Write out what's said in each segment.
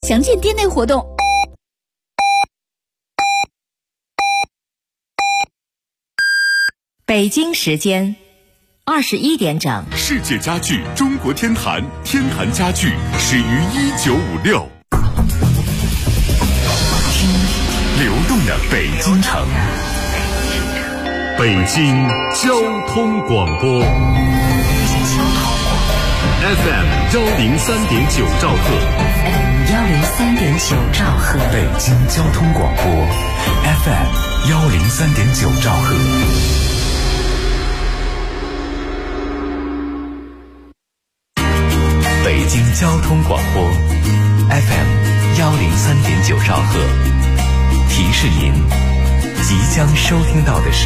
详见店内活动。 北京时间21点整， 世界家具中国天坛，天坛家具始于1956。听流动的北京城，北京交通广播 FM 103.9兆赫 103.9兆赫， 北京交通广播 FM 103.9兆赫。北京交通广播 FM 103.9兆赫，提示您即将收听到的是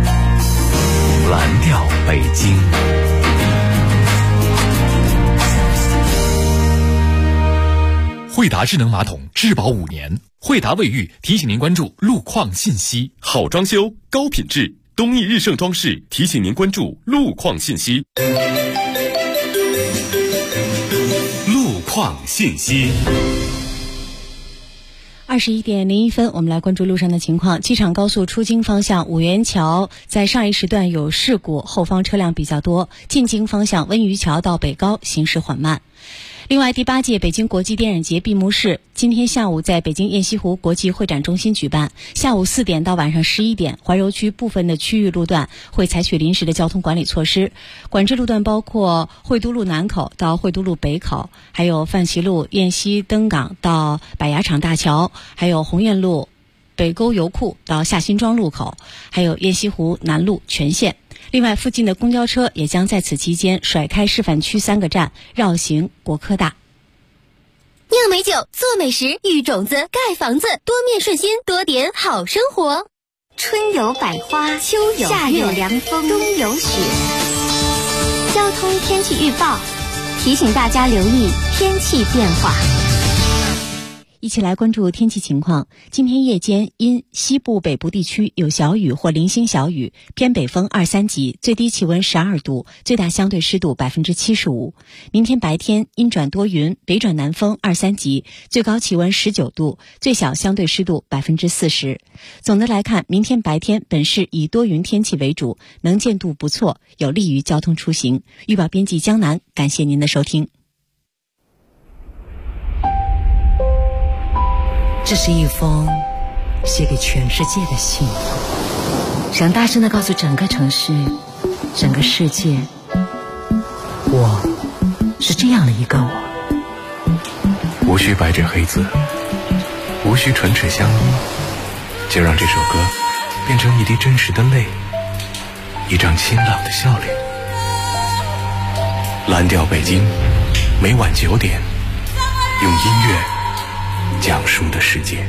蓝调北京。惠达智能马桶质保5年，惠达卫浴提醒您关注路况信息。好装修高品质，东义日盛装饰提醒您关注路况信息。路况信息。 21点01分，我们来关注路上的情况。机场高速出京方向五元桥在上一时段有事故，后方车辆比较多。进京方向温榆桥到北高行驶缓慢。另外，第8届北京国际电影节闭幕式今天下午在北京雁西湖国际会展中心举办。下午4点到晚上11点，怀柔区部分的区域路段会采取临时的交通管理措施。管制路段包括惠都路南口到惠都路北口，还有范习路雁西登港到百崖场大桥，还有鸿雁路北沟油库到下辛庄路口，还有雁西湖南路全线。另外，附近的公交车也将在此期间甩开示范区3个站，绕行国科大。 酿美酒，做美食，育种子，盖房子，多面顺心，多点好生活。 春有百花，秋有夏有凉风，冬有雪。交通天气预报提醒大家留意天气变化。 一起来关注天气情况。今天夜间因西部北部地区有小雨或零星小雨，偏北风2、3级，最低气温12度，最大相对湿度75%。明天白天阴转多云，北转南风2、3级，最高气温19度，最小相对湿度40%。总的来看，明天白天本市以多云天气为主，能见度不错，有利于交通出行。预报编辑江南，感谢您的收听。 这是一封写给全世界的信，想大声地告诉整个城市，整个世界，我是这样的一个我。 无需白纸黑字，无需唇齿相依，就让这首歌变成一滴真实的泪，一张清朗的笑脸。蓝调北京，每晚9点，用音乐讲述的世界。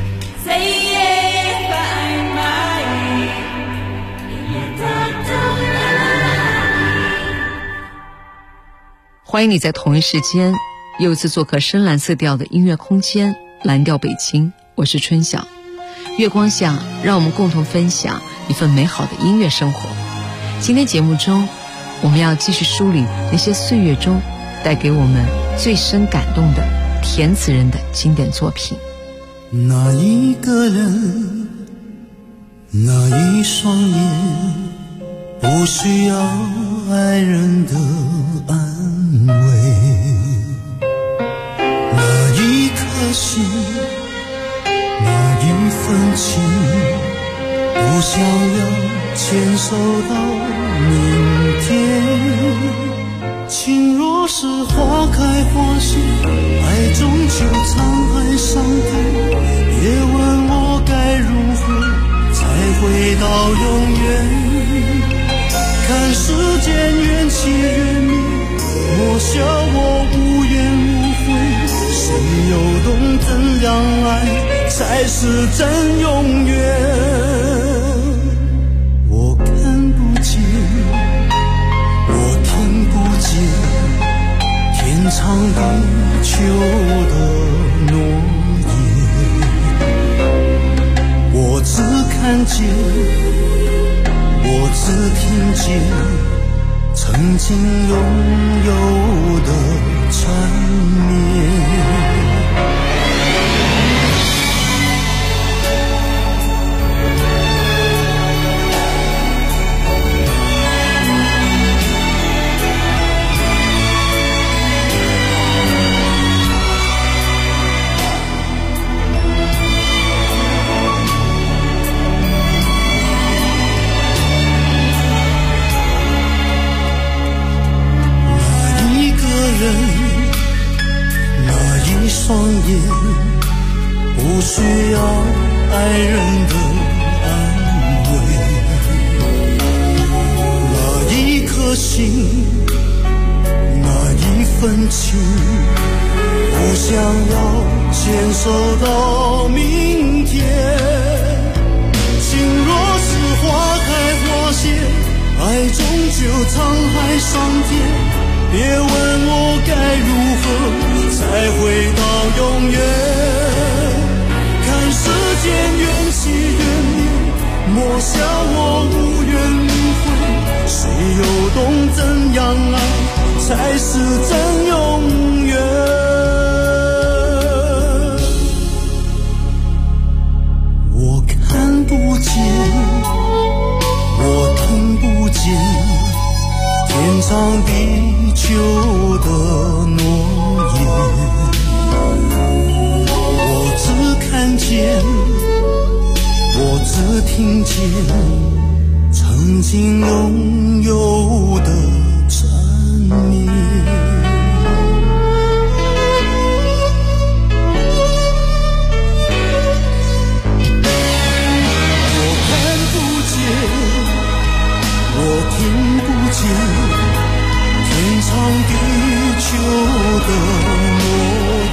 欢迎你在同一时间又一次做客深蓝色调的音乐空间蓝调北京，我是春晓。月光下，让我们共同分享一份美好的音乐生活。今天节目中，我们要继续梳理那些岁月中带给我们最深感动的填词人的经典作品。 那一个人，那一双眼，不需要爱人的安慰。那一颗心，那一份情，不想要牵手到明天。情若是花开花谢，爱终究沧海桑田。别问我该如何才回到永远。看世间缘起缘灭，莫笑我无怨无悔。谁又懂怎样爱才是真永远。我看不见，我听不见，天长地久的诺言。我只看见，我只听见曾经拥有的缠绵。 言，不需要爱人的安慰。那一颗心，那一份情，不想要牵手到明天。情若是花开花谢，爱终究沧海桑田。别问我该如何才回到永远。看世间缘起缘灭，莫笑我无怨无悔。谁又懂怎样爱才是真永远？我看不见，我听不见，天长地久的诺言。我只看见，我只听见，曾经拥有的缠绵。听不见天长地久的诺言，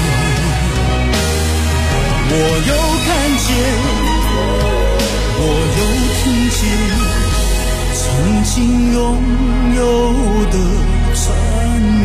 我又看见，我又听见，曾经拥有的缠绵，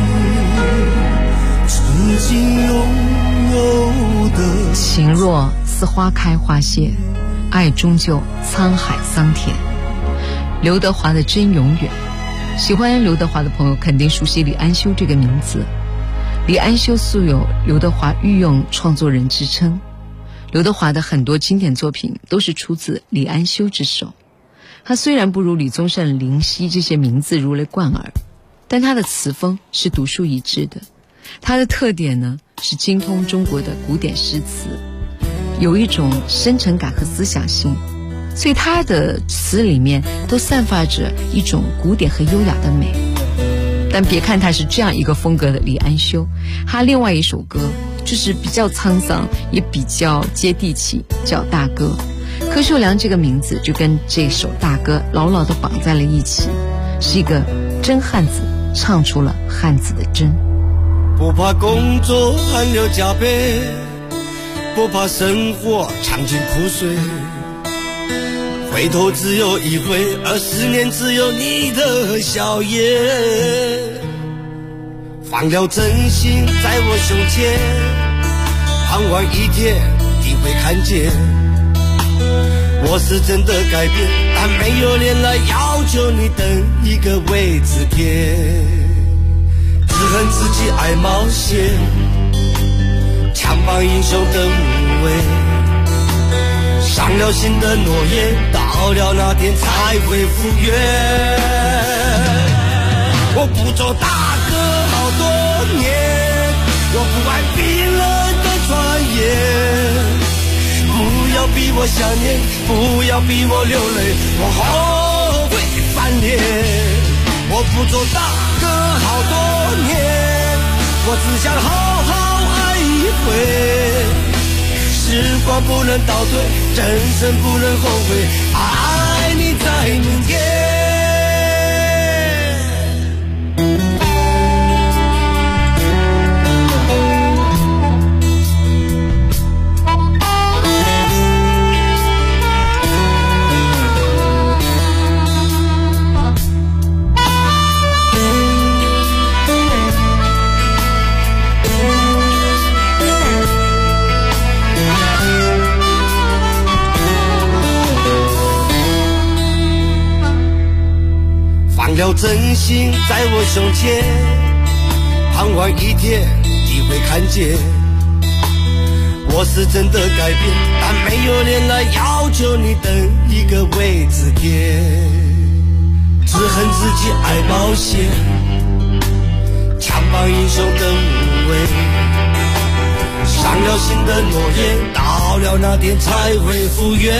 曾经拥有的。 情若似花开花谢，爱终究沧海桑田。刘德华的真永远，喜欢刘德华的朋友肯定熟悉李安修这个名字。李安修素有刘德华御用创作人之称，刘德华的很多经典作品都是出自李安修之手。他虽然不如李宗盛、林夕这些名字如雷贯耳，但他的词风是独树一帜的。他的特点呢，是精通中国的古典诗词，有一种深沉感和思想性，所以他的词里面都散发着一种古典和优雅的美。但别看他是这样一个风格的李安修，他另外一首歌就是比较沧桑，也比较接地气，叫大哥。柯受良这个名字就跟这首大哥牢牢地绑在了一起，是一个真汉子，唱出了汉子的真。 不怕工作汗流浃背，不怕生活尝尽苦水，回头只有一回，20年只有你的笑颜。放了真心在我胸前，盼望一天你会看见。我是真的改变，但没有脸来要求你等一个位置天。只恨自己爱冒险，强绑英雄的无畏，伤了心的诺言，到了那天才会复原。我不做大哥好多年，我不爱冰冷的传言。不要逼我想念，不要逼我流泪，我后悔翻脸。我不做大哥好多年，我只想好好爱一回。时光不能倒退，人生不能后悔，爱你在明天。了真心在我胸前，盼望一天你会看见。我是真的改变，但没有脸来要求你等一个位置点。只恨自己爱冒险，强绑英雄的无畏，伤了心的诺言，到了那天才会复原。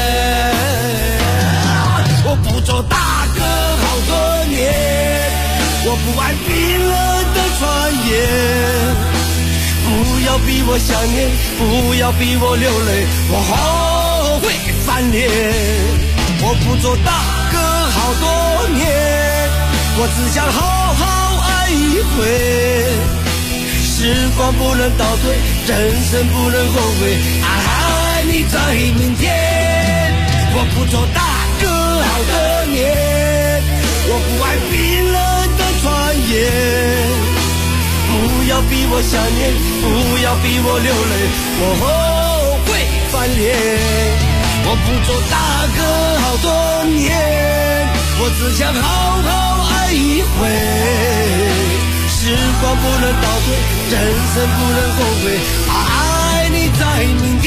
我不做大哥好多年，我不爱冰冷的传言。 不要逼我想念，不要逼我流泪，我后悔翻脸。我不做大哥好多年，我只想好好爱一回。时光不能倒退，人生不能后悔，爱你在明天。我不做大哥好多年，我不爱冰冷的传言。不要逼我想念，不要逼我流泪，我后悔翻脸。我不做大哥好多年，我只想好好爱一回。时光不能倒退，人生不能后悔，爱你在明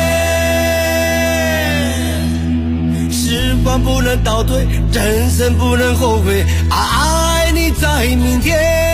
天。时光不能倒退，人生不能后悔，爱你在明天。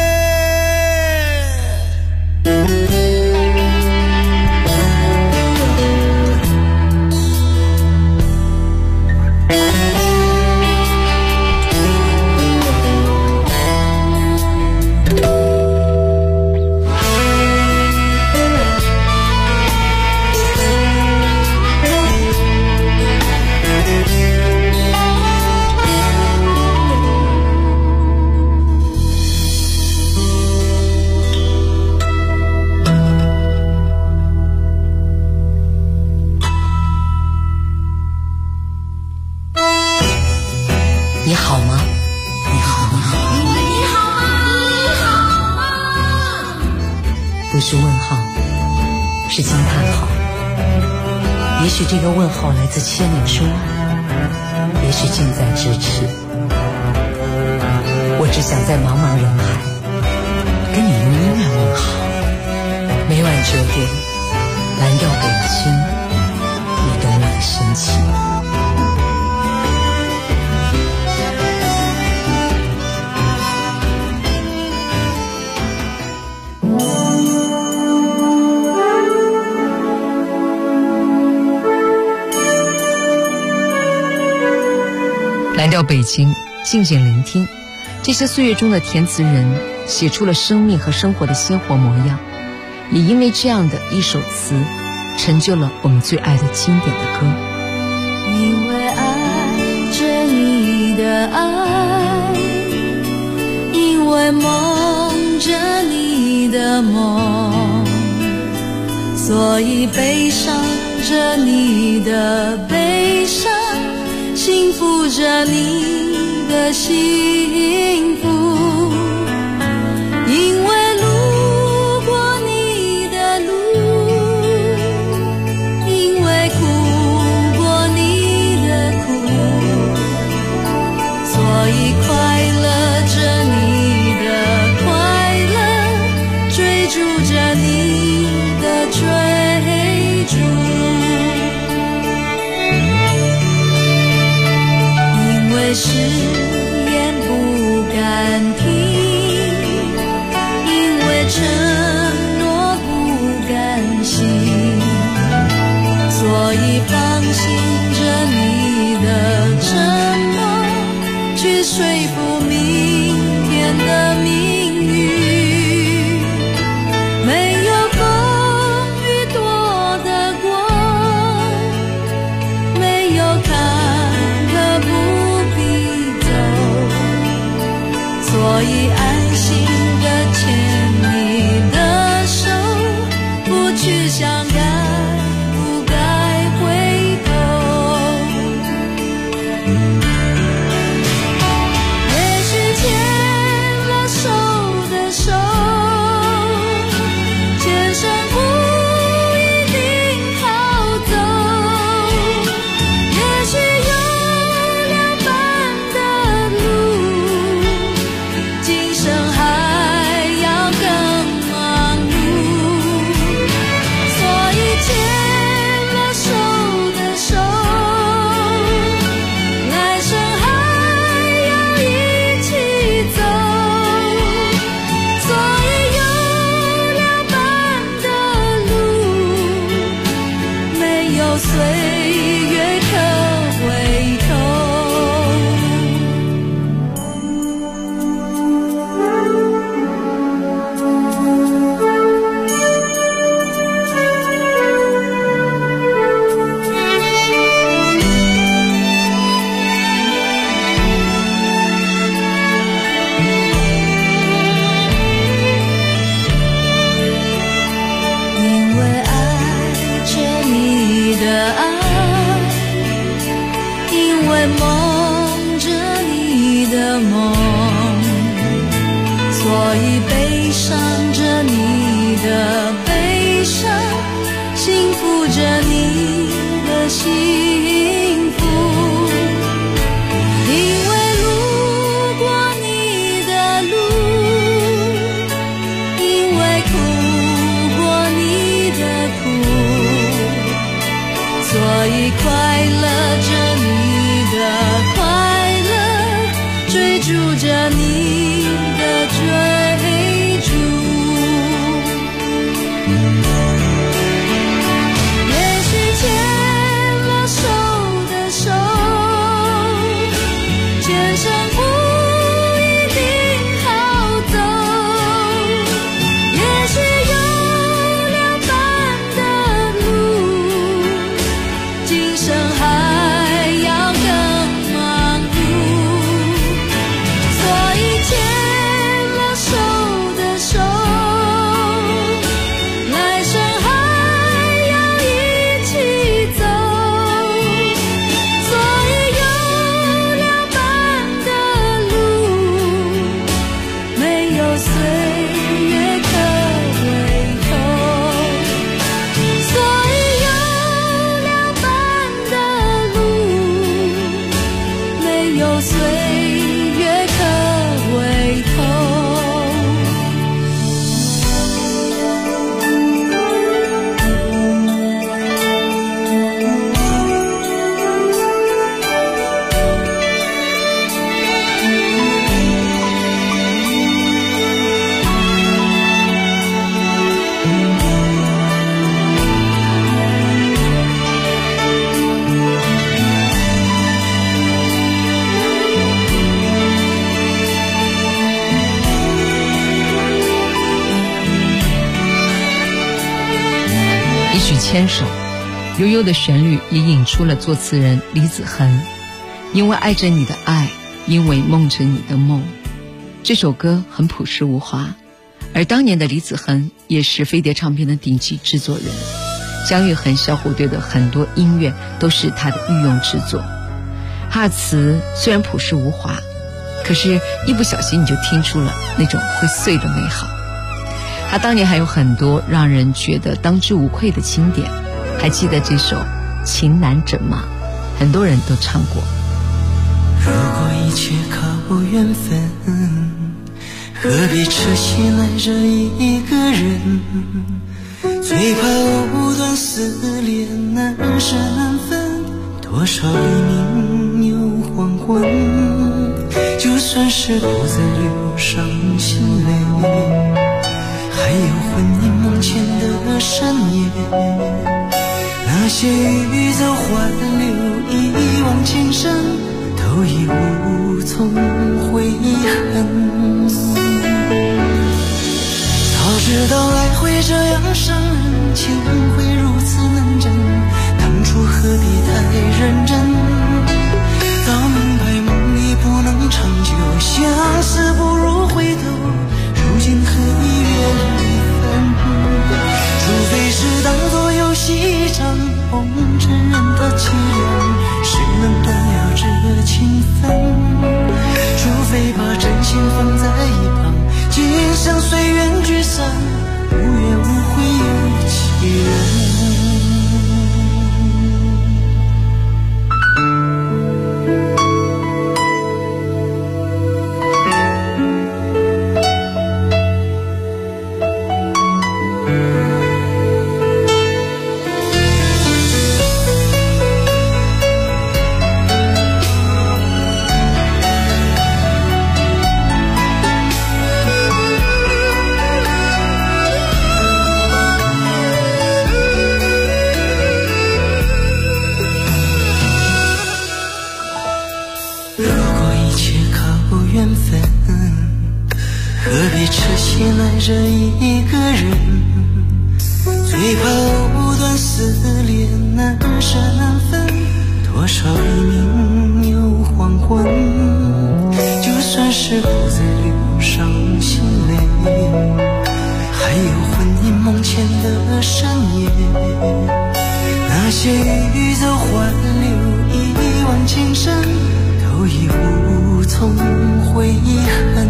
不是问号，是惊叹号。也许这个问号来自千里之外，也许近在咫尺。我只想在茫茫人海跟你用音乐问好。每晚9点，蓝调北京，你懂我的深情。 蓝调北京，静静聆听，这些岁月中的填词人写出了生命和生活的鲜活模样，也因为这样的一首词，成就了我们最爱的经典的歌。 因为爱着你的爱，因为梦着你的梦，所以悲伤着你的悲伤，幸福着你的幸福。因为路过你的路，因为哭过你的苦，所以快乐着你的快乐，追逐着你的追逐。因为誓言不敢听，因为承诺不甘心，所以放心着你的沉默，去说服明天的命运。没有风雨躲得过，没有坎坷不必走，所以安心地牵你的手，不去想该不该回头。也许牵了手的手，前生不一定好走。也许有两半的路，今生还要更忙碌。所以你的爱，因为梦着你的梦，所以悲伤着你的悲伤，幸福着你的幸福。因为路过你的路，因为哭过你的苦，所以快乐着你的快乐，追逐着你的追逐。也许牵了手的手，前生不一定好走，也许有两半的路，今生还要更忙碌。所以牵了手的手，来生还要一起走。所以有两半的路，没有岁月可回头。所以有两半的路，没有岁月可回头。 一曲牵手，悠悠的旋律也引出了作词人李子恒。因为爱着你的爱，因为梦着你的梦。这首歌很朴实无华，而当年的李子恒也是飞碟唱片的顶级制作人，姜育恒小虎队的很多音乐都是他的御用制作。他的词虽然朴实无华，可是一不小心你就听出了那种会碎的美好。他当年还有很多让人觉得当之无愧的经典，还记得这首《情难枕》吗？很多人都唱过。 如果一切靠缘分，何必痴心爱着一个人？最怕藕断丝连，难舍难分，多少黎明又黄昏。就算是不再流伤心泪，还有魂萦梦牵的深夜，那些欲走还留，一往情深，都已无从悔恨。早知道爱会这样伤人，情会如此难枕，当初何必太认真？早明白梦里不能长久，相思不如回头，如今何以愿离分？除非是当作游戏一场，红尘人的凄凉，谁能断了这情分？除非把真心放在一旁，今生随缘聚散，无怨无悔有其人。爱着一个人，最怕藕断丝连，难舍难分，多少黎明又黄昏。就算是不再流伤心泪，还有魂萦梦牵的深夜，那些今生都已无从悔恨。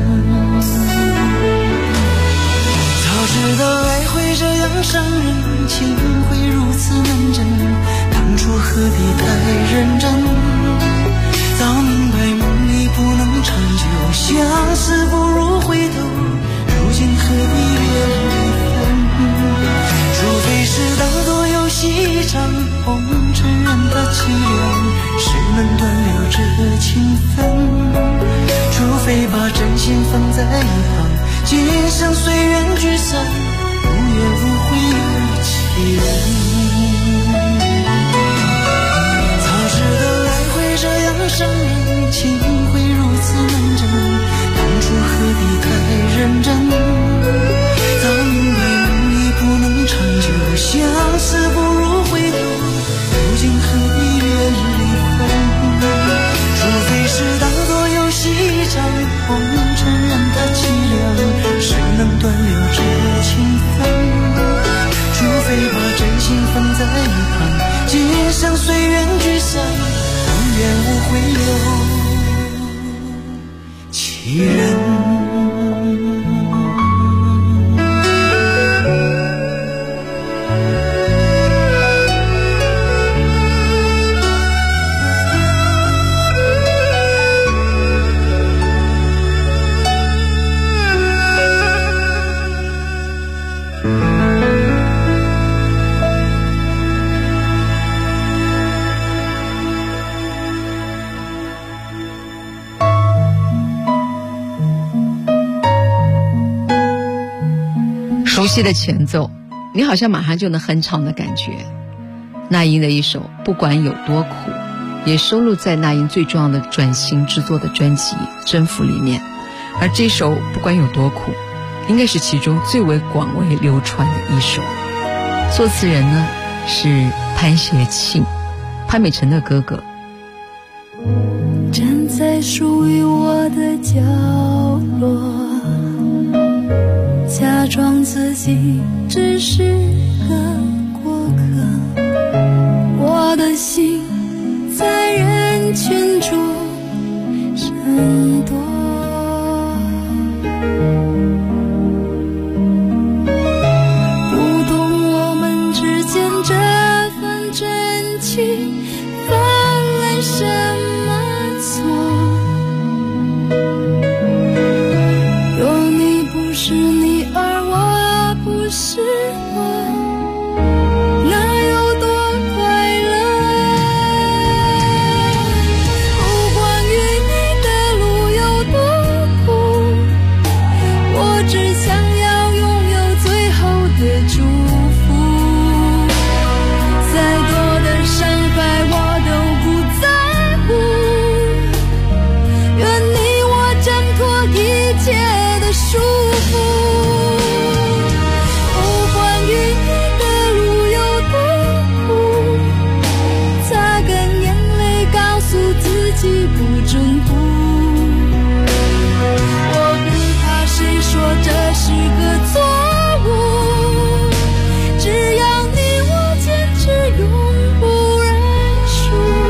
早知道爱会这样伤人，情会如此难枕，当初何必太认真？早明白梦里不能长久，相思不如回头，如今何必别离分？除非是当作游戏一场，红尘人的凄凉，谁能断了这情分？除非把真心放在一旁，今生随缘聚散，无怨无悔有其人。早知道爱会这样伤人，情会如此难枕，当初何必太认真？早明白梦里不能长久，相思不如回头，如今何必别离分？除非是当作游戏一场，红尘人的凄凉，谁能断了这情分？除非把真心放在一旁，今生随缘聚散，无怨无悔有其人。 熟悉的前奏，你好像马上就能哼唱的感觉。那英的一首《不管有多苦》也收录在那英最重要的转型制作的专辑《征服》里面，而这首《不管有多苦》应该是其中最为广为流传的一首。作词人呢是潘协庆，潘美辰的哥哥。 站在属于我的角落，假装自己只是个过客，我的心在人群中闪躲，不懂我们之间这份真情犯了什么错。若你不是你，而我不是我，那有多快乐？不管与你的路有多苦，我只想要拥有最后的祝福。再多的伤害我都不在乎，愿你我挣脱一切的束缚。不管与你的路有多苦，擦干眼泪告诉自己不挣脱。我不怕谁说这是个错误，只要你我坚持永不认输。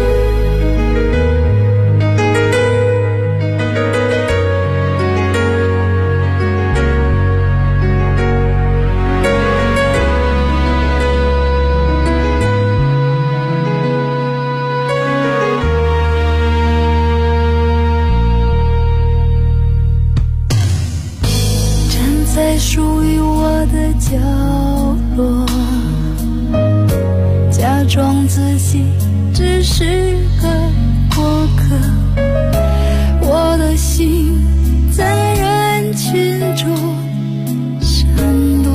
站在属于我的角落，假装自己只是个过客，我的心在人群中闪躲，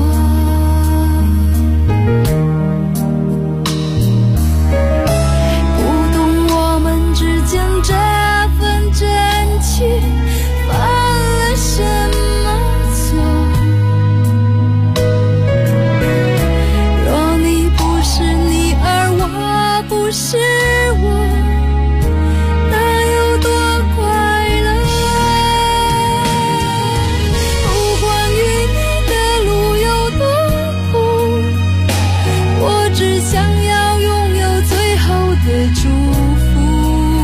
不懂我们之间这份真情犯了什么错。若你不是你，而我不是我，那有多快乐？不管与你的路有多苦，我只想要拥有最后的祝福。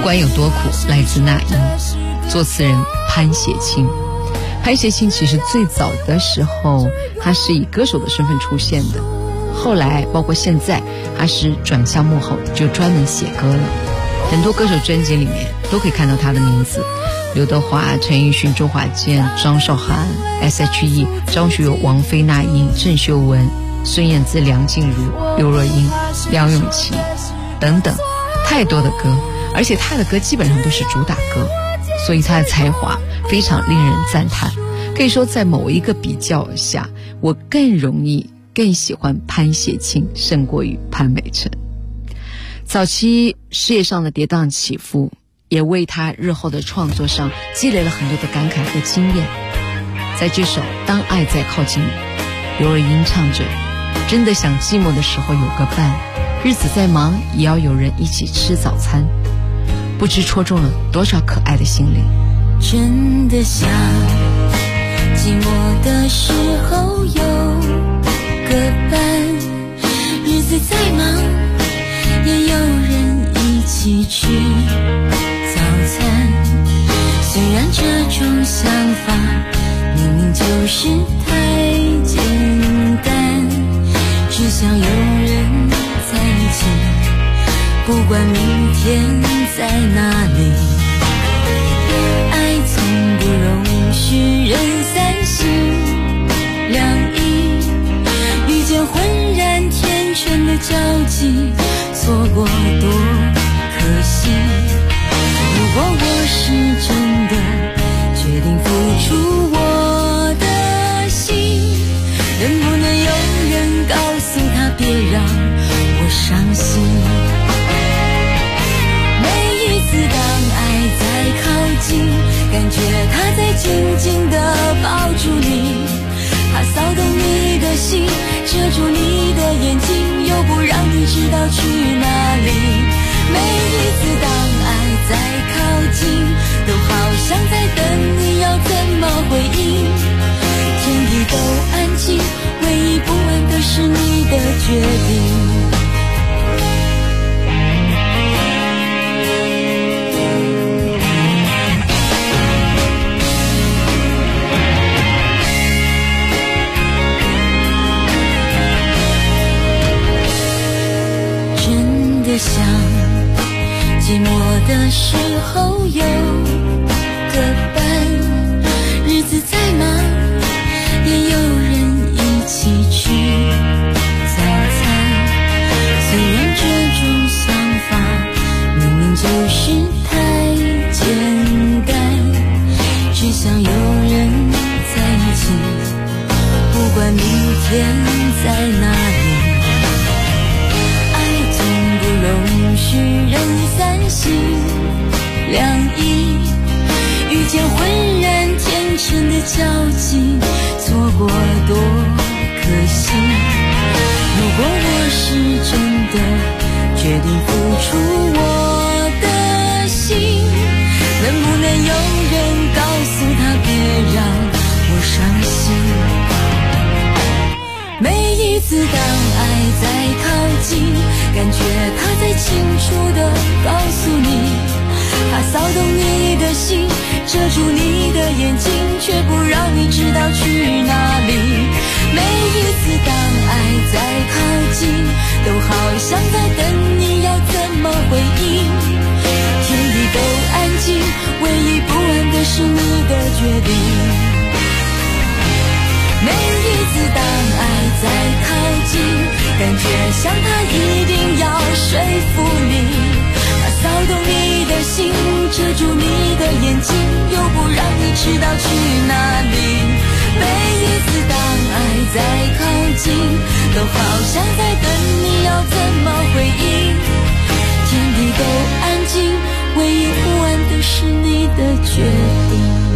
管有多苦，来自那英，作词人潘协庆。潘协庆其实最早的时候他是以歌手的身份出现的，后来包括现在他是转向幕后，就专门写歌了。很多歌手专辑里面都可以看到他的名字，刘德华、陈奕迅、周华健、张韶涵、S.H.E、张学友、王菲、那英、郑秀文、孙燕姿、梁静茹、刘若英、梁咏琪等等，太多的歌，而且他的歌基本上都是主打歌，所以他的才华非常令人赞叹。可以说在某一个比较下，我更喜欢潘协庆胜过于潘美辰。早期事业上的跌宕起伏也为他日后的创作上积累了很多的感慨和经验。在这首《当爱在靠近你》，刘若英唱着，真的想寂寞的时候有个伴，日子再忙也要有人一起吃早餐，不知戳中了多少可爱的心灵。 真的想寂寞的时候有个伴，日子再忙也有人一起吃早餐。虽然这种想法明明就是太简单，只想有人在一起，不管明天在哪里。爱从不容许人三心两意，遇见浑然天成的交集，错过多可惜。如果我是真的决定付出我的心，能不能有人告诉他别让我伤心。每一次当爱在靠近，感觉他在紧紧地抱住你，他骚动你的心，遮住你的眼睛，又不让你知道去哪里。每一次当爱在靠近，都好像在等你要怎么回应。天地都安静，唯一不安的是你的决定。想寂寞的时候有个伴，日子再忙也有人一起吃早餐。虽然这种想法明明就是太简单，只想有人在一起，不管明天在哪里。容许人三心两意，遇见浑然天成的交集，错过多可惜。如果我是真的决定付出我的心，能不能有人告诉他别让我伤心。每一次当爱在靠近，感觉他在清楚地告诉你，他骚动你的心，遮住你的眼睛，却不让你知道去哪里。每一次当爱在靠近，都好像在等你要怎么回应。天地都安静，唯一不安的是你的决定。每一次当爱在靠近，感觉像他一定要说服你，他骚动你的心，遮住你的眼睛，又不让你知道去哪里。每一次当爱在靠近，都好像在等你要怎么回应。天地都安静，唯一不安的是你的决定。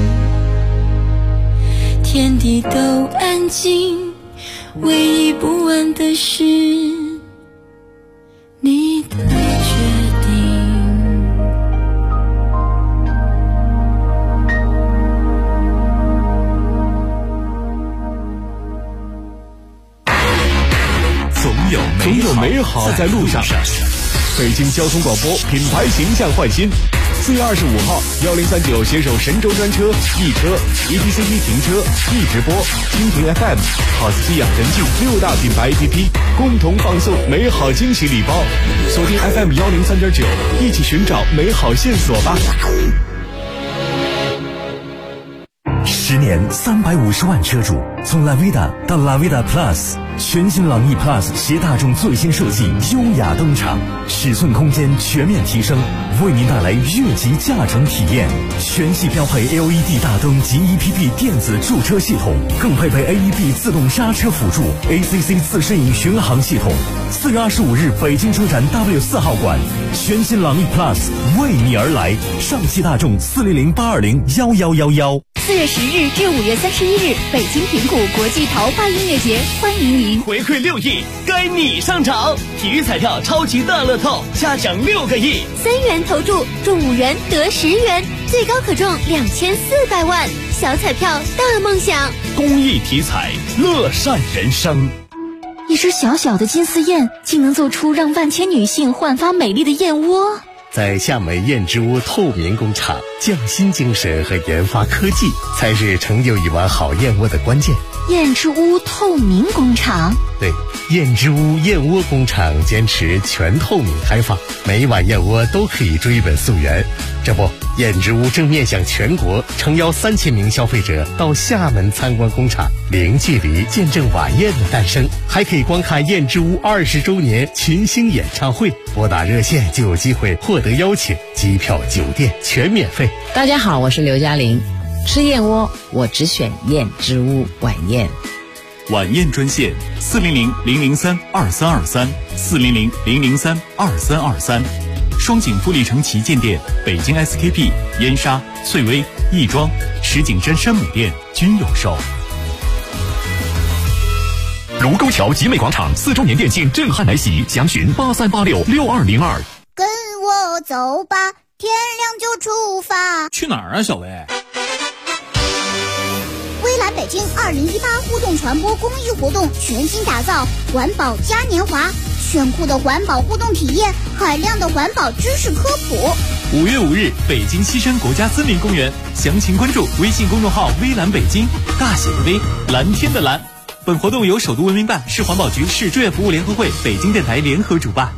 天地都安静，唯一不安的是你的决定。 总有美好在路上。北京交通广播品牌形象焕新， 4月25号，1039携手神州专车、易车、ETCP 停车、易直播、蜻蜓 FM、POS 机养神器6大品牌 APP 共同放送美好惊喜礼包。锁定 FM 103.9，一起寻找美好线索吧。 10年350万车主，从 Lavida 到 Lavida Plus， 全新朗逸 Plus 携大众最新设计优雅登场，尺寸空间全面提升，为您带来越级驾乘体验。全系标配 LED 大灯及 EPP 电子驻车系统，更配备 AEB 自动刹车辅助、ACC 自适应巡航系统。4月25日，北京车展 W4 号馆，全新朗逸 Plus 为你而来。上汽大众400-820-1111。 4月10日至5月31日，北京平谷国际桃花音乐节，欢迎您！ 回馈6亿，该你上场！体育彩票超级大乐透，下奖6个亿 ，3元投注中5元得10元，最高可中2400万，小彩票大梦想。 公益体彩，乐善人生。 一只小小的金丝燕，竟能做出让万千女性焕发美丽的燕窝。 在厦门燕之屋透明工厂，匠心精神和研发科技才是成就一碗好燕窝的关键。 燕之屋透明工厂， 对，燕之屋燕窝工厂坚持全透明开放，每一碗燕窝都可以追本溯源。这不，燕之屋正面向全国，诚邀3000名消费者到厦门参观工厂，零距离见证晚宴的诞生，还可以观看燕之屋20周年群星演唱会。拨打热线就有机会获得邀请，机票、酒店全免费。 大家好，我是刘嘉玲。吃燕窝，我只选燕之屋晚宴。 晚宴专线400-003-2323 400-003-2323。双井富力城旗舰店、北京 SKP、燕莎、翠微、亦庄、石景山山姆店均有售。卢沟桥集美广场4周年店庆震撼来袭，详询83866202。 跟我走吧，天亮就出发。 去哪儿啊，小薇？ 微蓝北京2018互动传播公益活动全新打造，环保嘉年华，炫酷的环保互动体验，海量的环保知识科普。 5月5日，北京西山国家森林公园，详情关注微信公众号微蓝北京，大写的微，蓝天的蓝。本活动由首都文明办、市环保局、市志愿服务联合会、北京电台联合主办。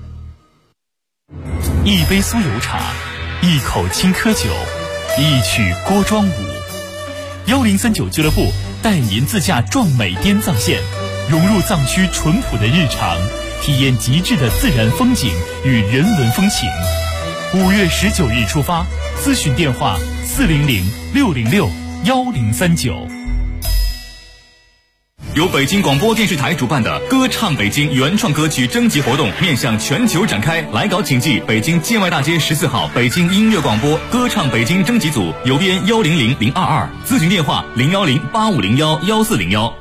一杯酥油茶，一口青稞酒，一曲锅庄舞。1039俱乐部带您自驾壮美滇藏线，融入藏区淳朴的日常，体验极致的自然风景与人文风情。5月19日出发，咨询电话400-606-1039。由北京广播电视台主办的歌唱北京原创歌曲征集活动面向全球展开，来稿请寄北京建外大街14号北京音乐广播歌唱北京征集组，邮编100022，咨询电话010-8501-1401。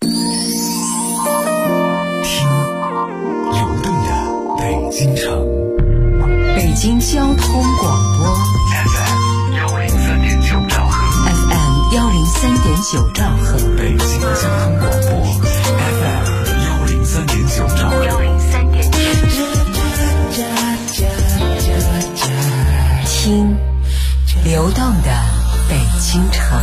听流动的北京城， 北京交通广播 FM103.9兆赫 ，FM103.9兆赫， 北京交通广播 FM103.9兆赫听流动的北京城。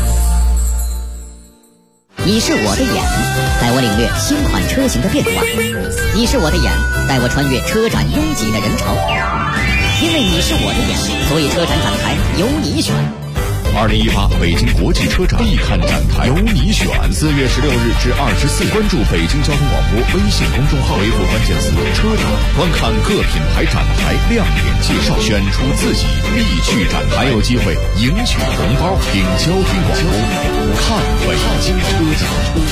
你是我的眼，带我领略新款车型的变化；你是我的眼，带我穿越车展拥挤的人潮。因为你是我的眼，所以车展展台由你选。 2018北京国际车展必看展台，由你选。4月16日至24日，关注北京交通广播微信公众号，回复关键词“车展”，观看各品牌展台亮点介绍，选出自己必去展台，还有机会赢取红包。听交通广播，看北京车展。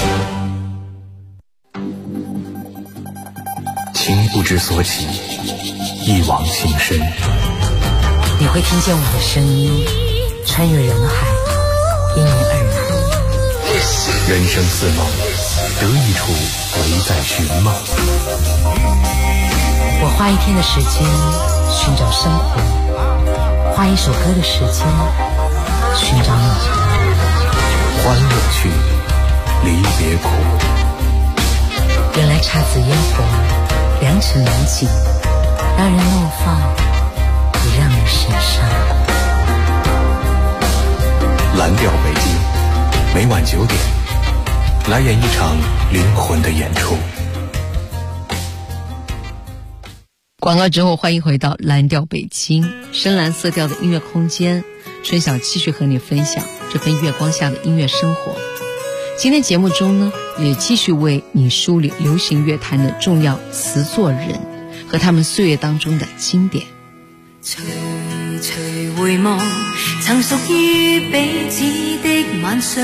情不知所起，一往情深。 你会听见我的声音穿越人海，因你而来。 人生似梦，得一处唯在寻梦。 我花1天的时间寻找生活，花1首歌的时间寻找你。 欢乐去，离别苦。 原来姹紫嫣红，良辰美景，让人怒放，也让人神伤。 蓝调北京，每晚9点，来演一场灵魂的演出。 广告之后，欢迎回到蓝调北京，深蓝色调的音乐空间。春晓继续和你分享这份月光下的音乐生活。今天节目中呢，也继续为你梳理流行乐坛的重要词作人和他们岁月当中的经典。 徐徐回望曾屬於彼此的晚上，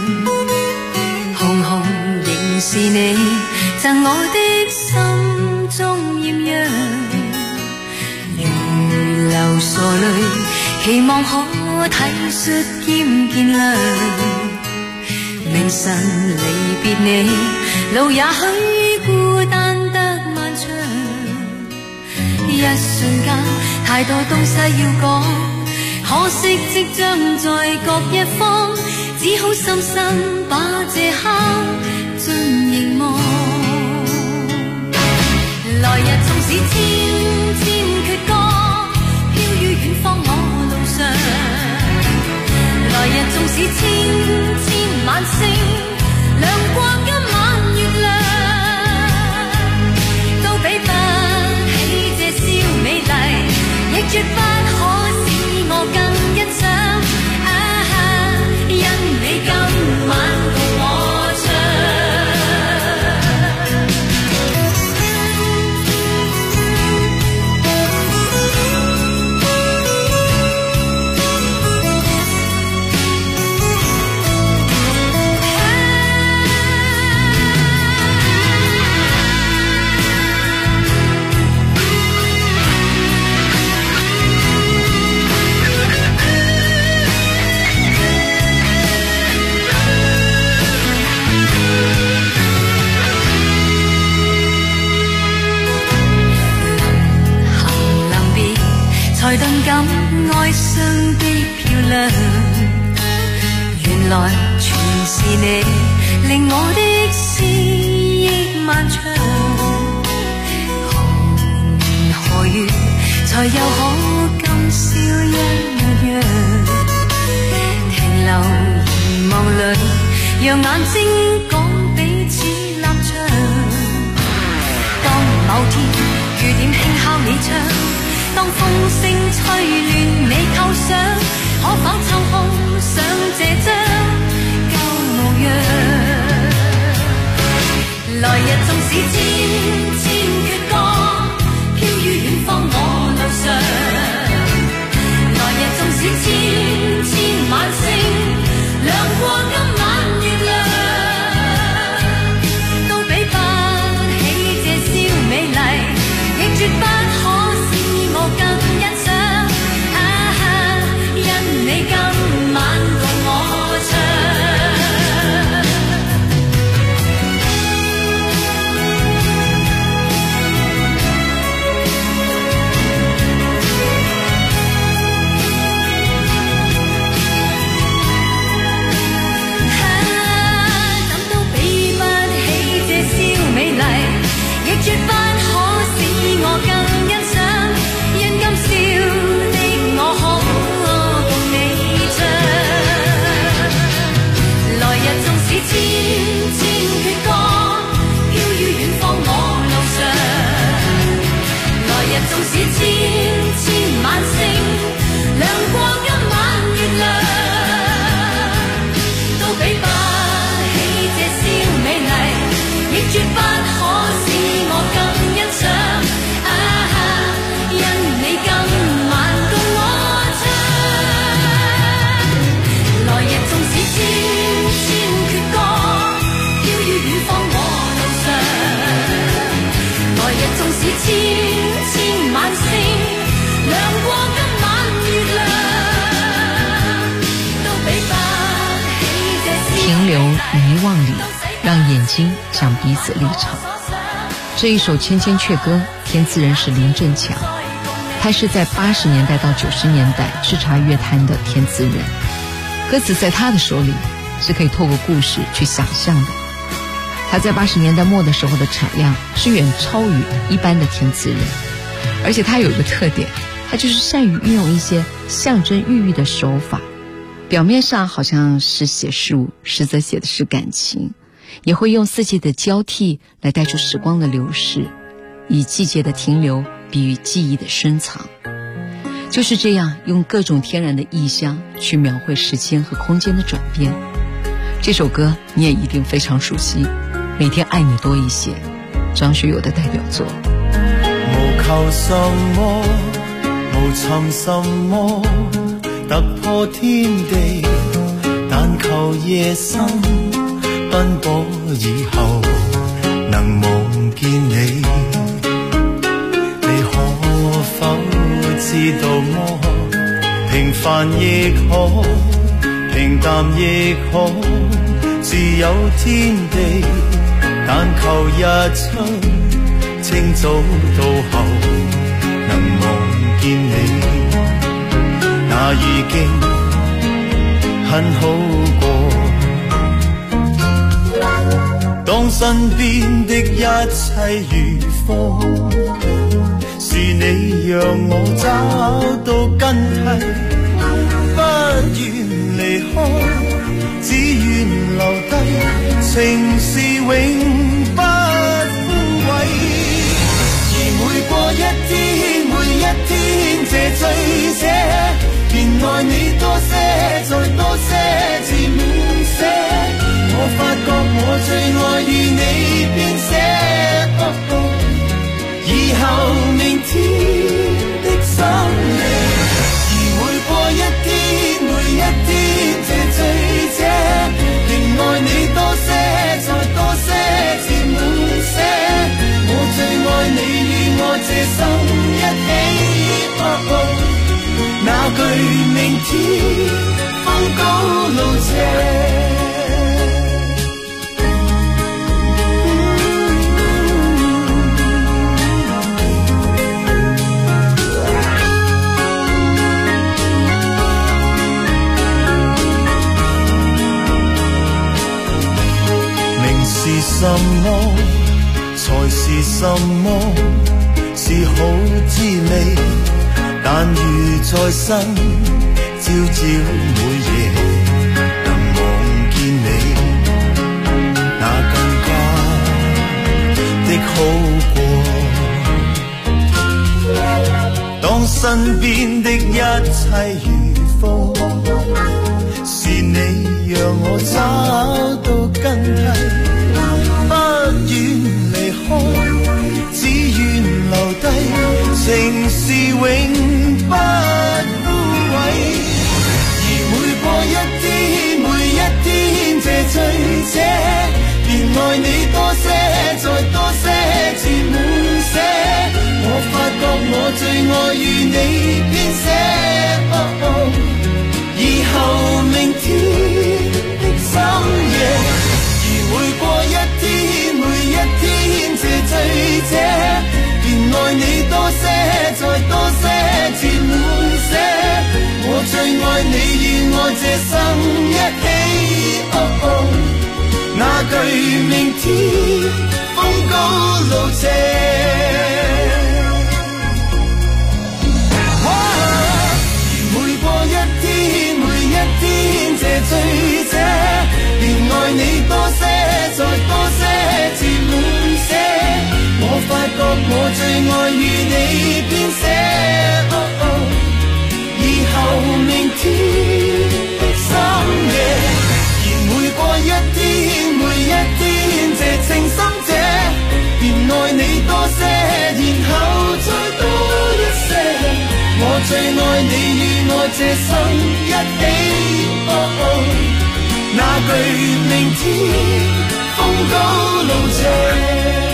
紅紅仍是你贈我的心中豔陽，如流傻淚，期望可體恤兼見諒。明晨離別你，路也許孤單得漫長，一瞬間太多東西要講，可惜即將在各一方，只好深深把這刻盡凝望。來日縱使千千闕歌，飄於遠方我路上，來日縱使千千晚星，亮過今晚月亮，都比不起這宵美麗，亦絕不可使我更欣賞。因你今晚共我唱。才頓感哀傷的漂亮，原來全是你令我的思憶漫長。何年何月才又可今宵一樣，停留凝望裏，讓眼睛講彼此立場。當某天雨點輕敲你窗，當風聲吹亂你構想，可否抽空想這張舊模樣？來日縱使千千闕歌，飄於遠方我路上，來日縱使千千晚星，亮過今晚月亮，都比不起這宵美麗，亦絕不可我更欣賞，因你今晚共我唱。怎都比不起這宵美麗，亦絕不可使我更欣賞。今宵的我可共你唱，來日縱使千千闕歌，飄於遠方我路上，來日縱使千千晚星，亮過今晚月亮，都比不起這宵美麗，亦絕不可使我更欣賞。因你今晚共我唱，來日縱使千千闕歌，飄於遠方我路上，來日縱使千千晚星，亮過今晚月亮，都比不起這停留遺忘裡，讓眼睛向彼此立場。這一首《千千闕歌》，填詞人是林振強。他是在80年代到90年代叱咤樂壇的填詞人，歌詞在他的手裡是可以透過故事去想象的。他在80年代末的時候的產量是遠超於一般的填詞人，而且他有一個特點，他就是善於運用一些象徵寓意的手法， 表面上好像是写事物，实则写的是感情，也会用四季的交替来带出时光的流逝，以季节的停留比喻记忆的深藏。就是这样，用各种天然的意象去描绘时间和空间的转变。这首歌你也一定非常熟悉，每天爱你多一些，张学友的代表作。 無求什麼，無尋什麼，突破天地，但求夜深奔波以後能望見你。你可否知道麼？平凡亦好，平淡亦好，自有天地，但求日出清早到後能望見你，那已經很好過。當身邊的一切如風，是你讓我找到根蒂，不願離開，只願留低，情是永不枯萎。而每過一天，每一天這醉者，便愛你多些，再多些，至滿瀉。我發覺我最愛與你編寫，以後明天的深夜。而每過一天，每一天這醉者，便愛你多些，再多些，至滿瀉。我最愛你與我這生一起，那句明天風高路斜。是什麼才是什麼？是好滋味，但如在生，朝朝每夜能望見你，那更加的好過。當身邊的一切如風，是你讓我找到根蒂，不願離開，只願留低，情是永不枯萎。而每過一天，每一天這醉者，便愛你多些，再多些，至滿瀉。我發覺我最愛與你編寫，以後明天的深夜。每過一天，每一天這醉者，便愛你多些，再多些，至滿瀉。我最愛你與我這生一起，那句明天風高路斜。每過一天，每一天這醉者，便愛你多些，再多些，至滿瀉。我發覺我最愛與你編寫，以後明天的深夜。而每過一天，每一天這情深者，便愛你多些，然後再多一些。我最愛你與我這生一起，那句明天風高路斜。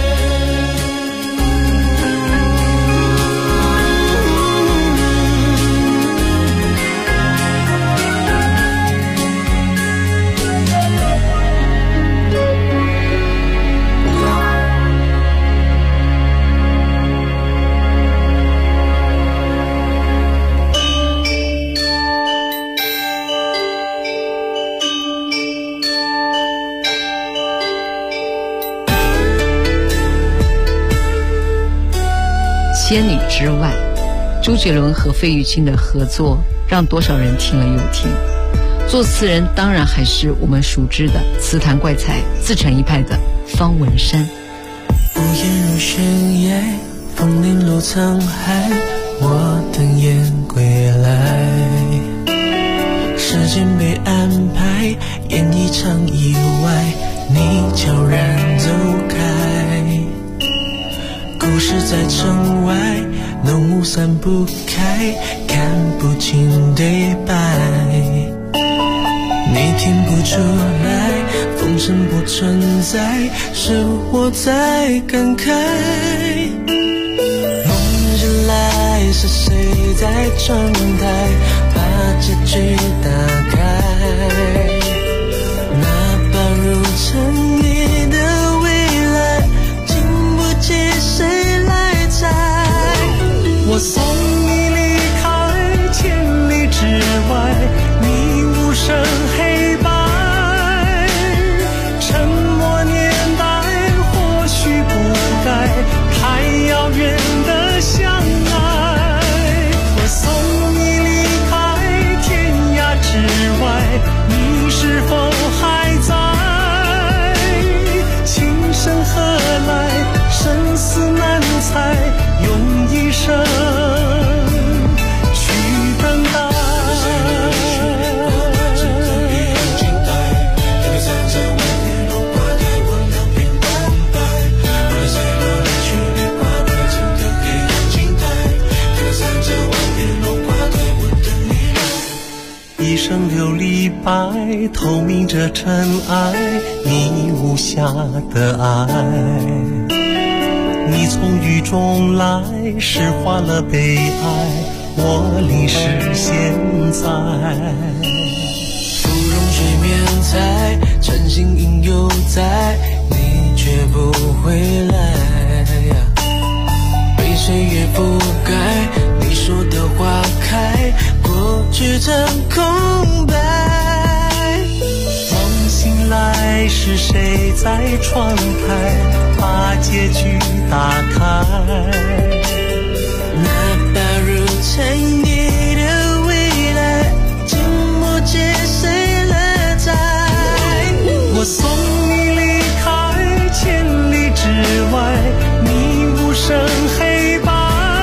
千里之外，周杰伦和费玉清的合作让多少人听了又听。 作词人当然还是我们熟知的词坛怪才自成一派的方文山。 无言如悬崖，风铃落沧海，我等雁归来。时间被安排，演一场意外，你悄然走开。故事在城外，浓雾散不开，看不清对白。你听不出来，风声不存在，是我在感慨。梦醒来，是谁在窗台把结局打开？哪怕如尘你的未来，经不起谁来猜。我送你离开千里之外，你无声黑白，沉默年代或许不该太遥远的相爱。我送你离开天涯之外，你是否还在？情深何来，生死难猜，用一生去等待。一生琉璃白，透明着尘埃，你无瑕的爱。你从雨中来，诗化了悲哀，我淋湿现在。芙蓉水面在，晨星影犹在，你却不回来。被岁月覆盖，你说的花开，过去成空白。梦醒来，是谁在窗台把结局打开？哪怕如尘你的未来，经不起谁来摘。我送你离开千里之外，你无声黑白，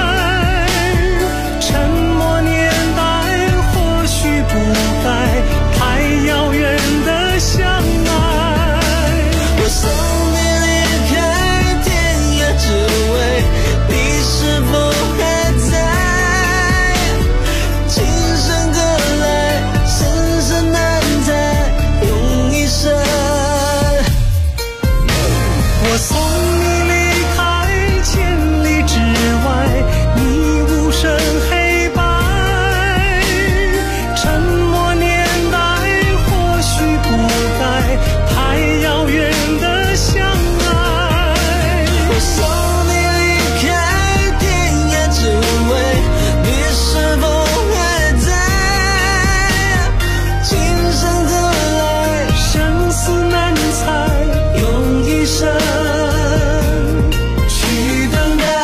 沉默年代或许不该太遥远的相爱。我送你离开天涯之外，你是否还在？情深何来，生死难猜，用一生。我送你离开千里之外，你无声黑白，沉默年代或许不该太遥远的相爱。我送你离开天涯之外，你是否还在？情深何来，生死难猜，用一生去等待。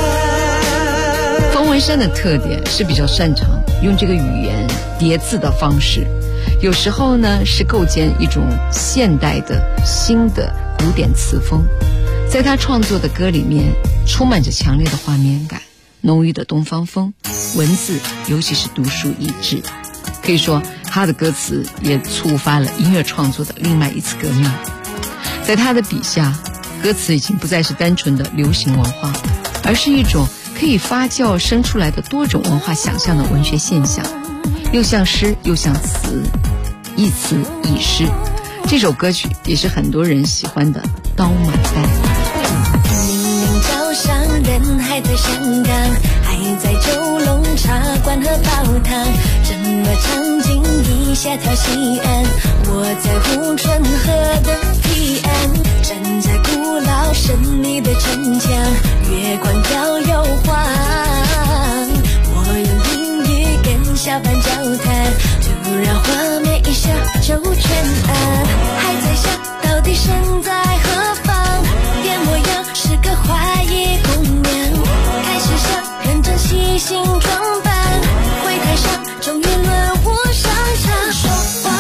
方文山的特点是比较擅长用这个语言叠字的方式，有时候呢是构建一种现代的新的古典词风。在他创作的歌里面充满着强烈的画面感，浓郁的东方风，文字尤其是独树一帜。可以说他的歌词也触发了音乐创作的另外一次革命。在他的笔下，歌词已经不再是单纯的流行文化，而是一种可以发酵生出来的多种文化想象的文学现象，又像诗又像词，一词一诗。这首歌曲也是很多人喜欢的刀马旦。 明明早上人还在香港，还在九龙茶馆喝煲汤，什么场景一下跳西岸，我在护城河的彼岸，站在古老神秘的城墙，月光摇摇晃，我用英语跟小贩交谈，突然画面一下就全暗，还在想到底身在何方，变模样是个花衣姑娘，开始想认真细心装扮，会台上终于轮我上场，说话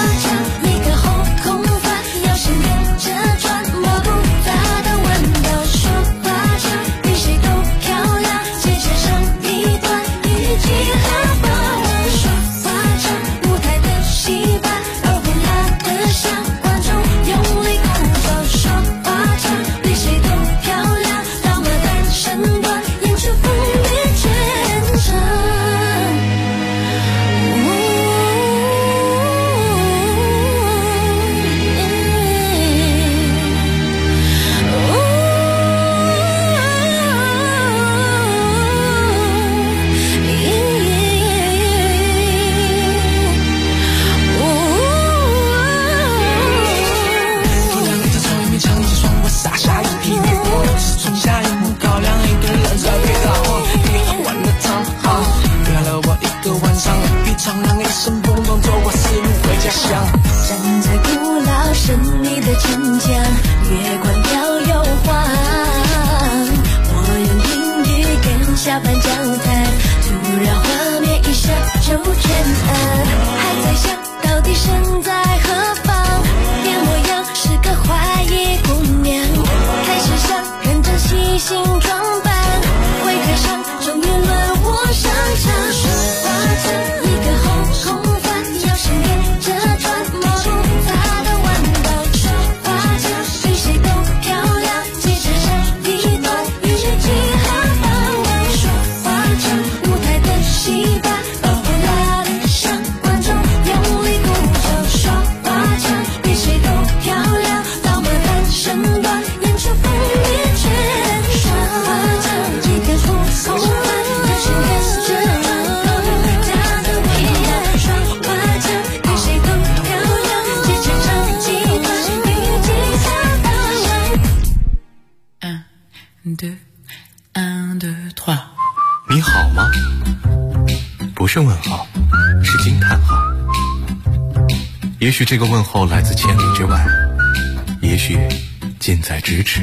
你好吗？不是问号，是惊叹号。也许这个问候来自千里之外，也许近在咫尺。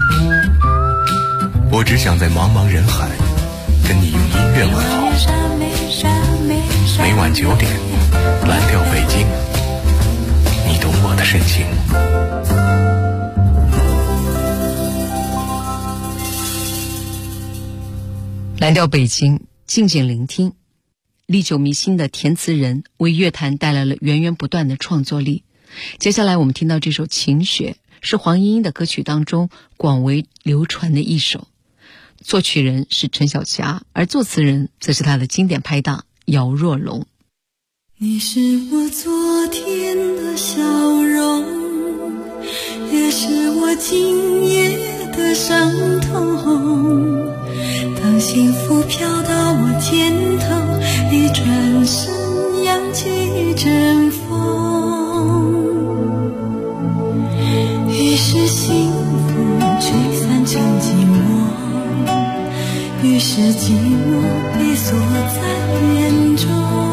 我只想在茫茫人海跟你用音乐问候。每晚9点，蓝调北京，你懂我的深情。 蓝调北京，静静聆听。历久弥新的填词人为乐坛带来了源源不断的创作力。接下来我们听到这首《晴雪》，是黄莺莺的歌曲当中广为流传的一首。作曲人是陈小霞，而作词人则是他的经典拍档姚若龙。 你是我昨天的笑容，也是我今夜的伤痛。当幸福飘到我肩头，一转身扬起一阵风，于是幸福吹散成寂寞，于是寂寞被锁在眼中。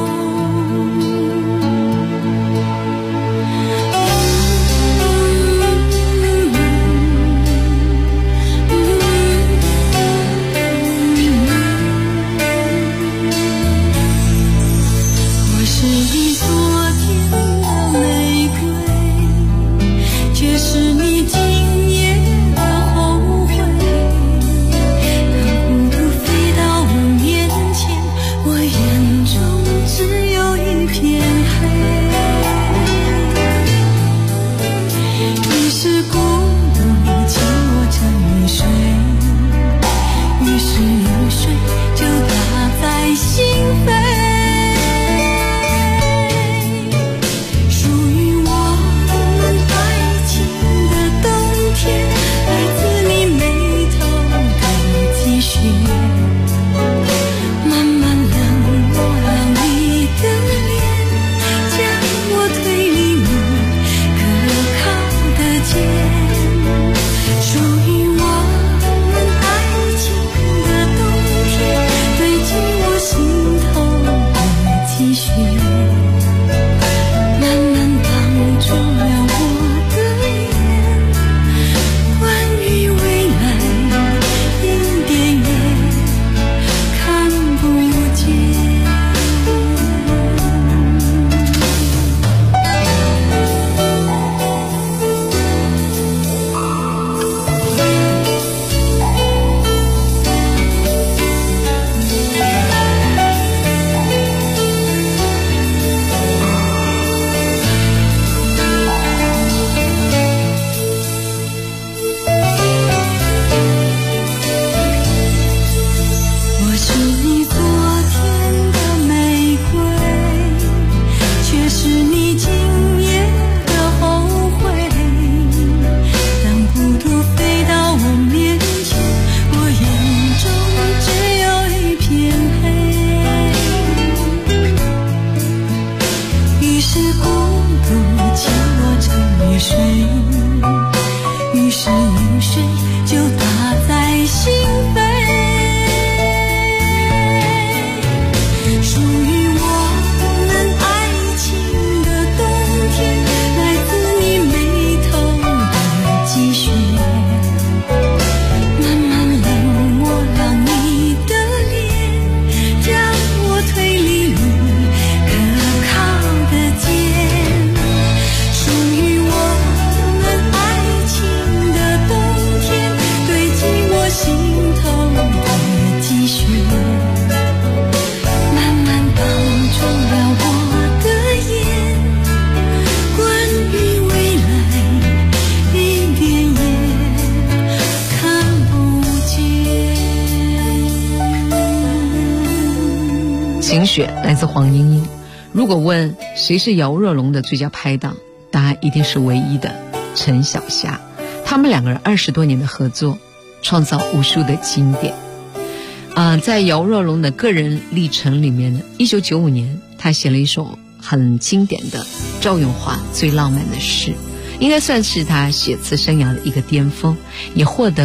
晴雪来自黄莺莺。如果问谁是姚若龙的最佳拍档，答案一定是唯一的陈小霞。他们两个人20多年的合作，创造无数的经典。在姚若龙的个人历程里面呢，1995年他写了一首很经典的赵咏华最浪漫的事，应该算是他写词生涯的一个巅峰，也获得了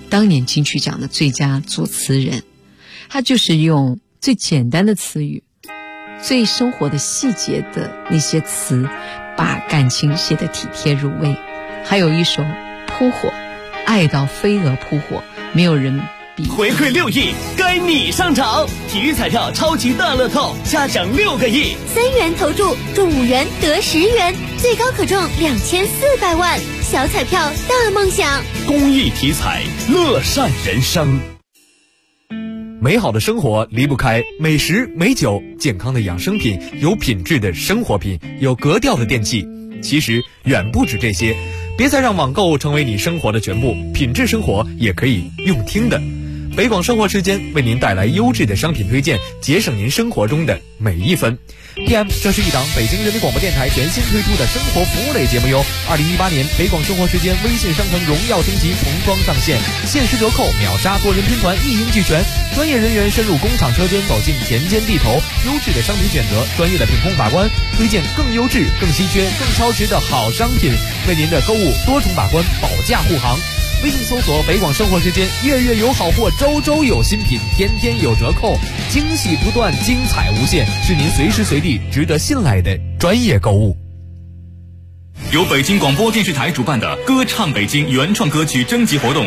当年金曲奖的最佳作词人。他就是用最简单的词语，最生活的细节的那些词，把感情写得体贴入微。还有一首扑火，爱到飞蛾扑火，没有人比。 回馈6亿，该你上场！体育彩票超级大乐透，下奖6个亿 ，3元投注中5元得10元，最高可中2400万。小彩票大梦想， 公益体彩，乐善人生。 美好的生活离不开美食美酒，健康的养生品，有品质的生活品，有格调的电器。其实远不止这些，别再让网购成为你生活的全部，品质生活也可以用听的。北广生活时间为您带来优质的商品推荐，节省您生活中的每一分。PM， 这是一档北京人民广播电台全新推出的生活服务类节目哟。2018年北广生活时间微信商城荣耀升级重装上线，限时折扣，秒杀多人拼团，一应俱全。专业人员深入工厂车间，走进田间地头，优质的商品选择，专业的品控把关，推荐更优质、更稀缺、更超值的好商品，为您的购物多重把关，保驾护航。微信搜索北广生活时间，月月有好货，周周有新品，天天有折扣，惊喜不断，精彩无限，是您随时随地值得信赖的专业购物。 由北京广播电视台主办的歌唱北京原创歌曲征集活动